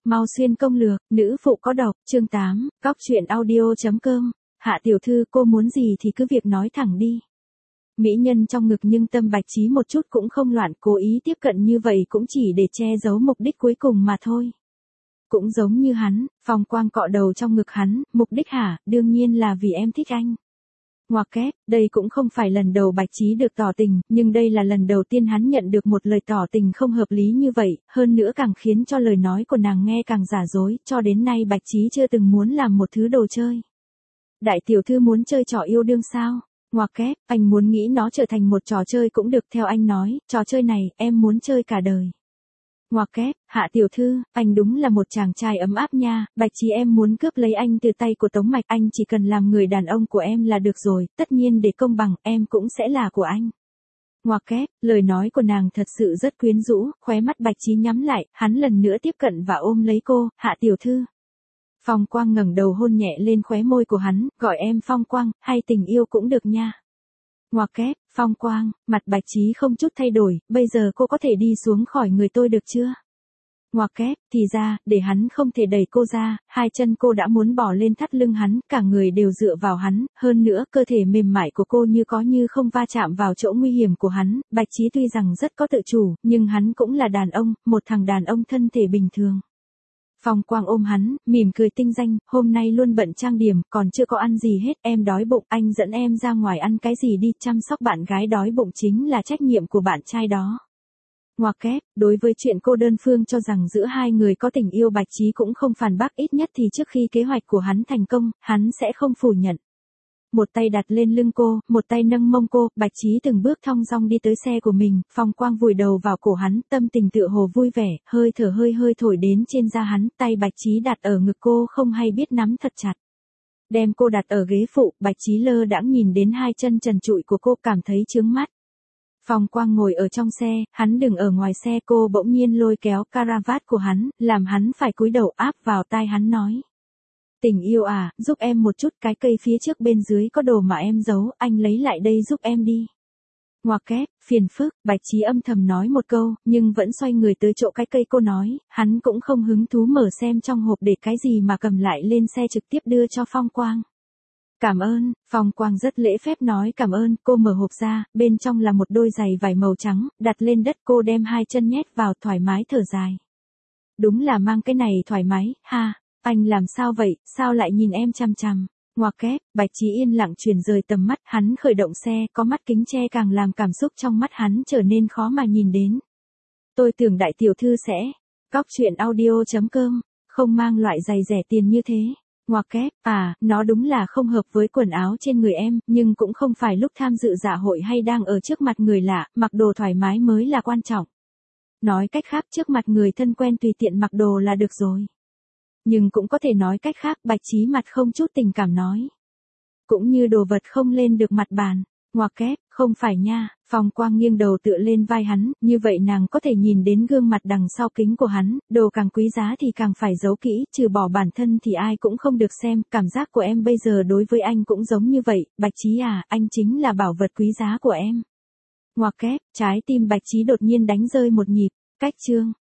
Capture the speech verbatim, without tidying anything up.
Mau xuyên công lược, nữ phụ có độc, chương tám, cóc truyện audio chấm com. Hạ tiểu thư, cô muốn gì thì cứ việc nói thẳng đi. Mỹ nhân trong ngực nhưng tâm Bạch Trí một chút cũng không loạn, cố ý tiếp cận như vậy cũng chỉ để che giấu mục đích cuối cùng mà thôi. Cũng giống như hắn, Phong Quang cọ đầu trong ngực hắn, mục đích hả, đương nhiên là vì em thích anh. Ngoặc kép, đây cũng không phải lần đầu Bạch Trí được tỏ tình, nhưng đây là lần đầu tiên hắn nhận được một lời tỏ tình không hợp lý như vậy, hơn nữa càng khiến cho lời nói của nàng nghe càng giả dối, cho đến nay Bạch Trí chưa từng muốn làm một thứ đồ chơi. Đại tiểu thư muốn chơi trò yêu đương sao? Ngoặc kép, anh muốn nghĩ nó trở thành một trò chơi cũng được, theo anh nói, trò chơi này, em muốn chơi cả đời. Ngoặc kép, Hạ tiểu thư, anh đúng là một chàng trai ấm áp nha, Bạch Trí em muốn cướp lấy anh từ tay của Tống Mạch, anh chỉ cần làm người đàn ông của em là được rồi, tất nhiên để công bằng, em cũng sẽ là của anh. Ngoặc kép, lời nói của nàng thật sự rất quyến rũ, khóe mắt Bạch Trí nhắm lại, hắn lần nữa tiếp cận và ôm lấy cô, Hạ tiểu thư. Phong Quang ngẩng đầu hôn nhẹ lên khóe môi của hắn, gọi em Phong Quang, hay tình yêu cũng được nha. Ngoặc kép, Phong Quang, mặt Bạch Trí không chút thay đổi, bây giờ cô có thể đi xuống khỏi người tôi được chưa? Ngoặc kép, thì ra, để hắn không thể đẩy cô ra, hai chân cô đã muốn bỏ lên thắt lưng hắn, cả người đều dựa vào hắn, hơn nữa cơ thể mềm mại của cô như có như không va chạm vào chỗ nguy hiểm của hắn, Bạch Trí tuy rằng rất có tự chủ, nhưng hắn cũng là đàn ông, một thằng đàn ông thân thể bình thường. Phong Quang ôm hắn, mỉm cười tinh danh, hôm nay luôn bận trang điểm, còn chưa có ăn gì hết, em đói bụng, anh dẫn em ra ngoài ăn cái gì đi, chăm sóc bạn gái đói bụng chính là trách nhiệm của bạn trai đó. Ngoặc kép, đối với chuyện cô đơn phương cho rằng giữa hai người có tình yêu, Bạch Trí cũng không phản bác, ít nhất thì trước khi kế hoạch của hắn thành công, hắn sẽ không phủ nhận. Một tay đặt lên lưng cô, một tay nâng mông cô, Bạch Trí từng bước thong dong đi tới xe của mình, Phong Quang vùi đầu vào cổ hắn, tâm tình tựa hồ vui vẻ, hơi thở hơi hơi thổi đến trên da hắn, tay Bạch Trí đặt ở ngực cô không hay biết nắm thật chặt. Đem cô đặt ở ghế phụ, Bạch Trí lơ đãng nhìn đến hai chân trần trụi của cô, cảm thấy chướng mắt. Phong Quang ngồi ở trong xe, hắn đứng ở ngoài xe, cô bỗng nhiên lôi kéo caravat của hắn, làm hắn phải cúi đầu, áp vào tai hắn nói. Tình yêu à, giúp em một chút, cái cây phía trước bên dưới có đồ mà em giấu, anh lấy lại đây giúp em đi. Ngoặc kép, phiền phức, Bạch Trí âm thầm nói một câu, nhưng vẫn xoay người tới chỗ cái cây cô nói, hắn cũng không hứng thú mở xem trong hộp để cái gì mà cầm lại lên xe trực tiếp đưa cho Phong Quang. Cảm ơn, Phong Quang rất lễ phép nói cảm ơn, cô mở hộp ra, bên trong là một đôi giày vải màu trắng, đặt lên đất, cô đem hai chân nhét vào, thoải mái thở dài. Đúng là mang cái này thoải mái, ha. Anh làm sao vậy, sao lại nhìn em chằm chằm? Ngoặc kép, Bạch Trí yên lặng chuyển rời tầm mắt, hắn khởi động xe, có mắt kính che càng làm cảm xúc trong mắt hắn trở nên khó mà nhìn đến. Tôi tưởng đại tiểu thư sẽ, cóc truyện audio chấm com, không mang loại giày rẻ tiền như thế. Ngoặc kép, à, nó đúng là không hợp với quần áo trên người em, nhưng cũng không phải lúc tham dự dạ hội hay đang ở trước mặt người lạ, mặc đồ thoải mái mới là quan trọng. Nói cách khác, trước mặt người thân quen tùy tiện mặc đồ là được rồi. Nhưng cũng có thể nói cách khác, Bạch Trí mặt không chút tình cảm nói. Cũng như đồ vật không lên được mặt bàn. Ngoặc kép, không phải nha, Phong Quang nghiêng đầu tựa lên vai hắn, như vậy nàng có thể nhìn đến gương mặt đằng sau kính của hắn, đồ càng quý giá thì càng phải giấu kỹ, trừ bỏ bản thân thì ai cũng không được xem, cảm giác của em bây giờ đối với anh cũng giống như vậy, Bạch Trí à, anh chính là bảo vật quý giá của em. Ngoặc kép, trái tim Bạch Trí đột nhiên đánh rơi một nhịp, cách chương.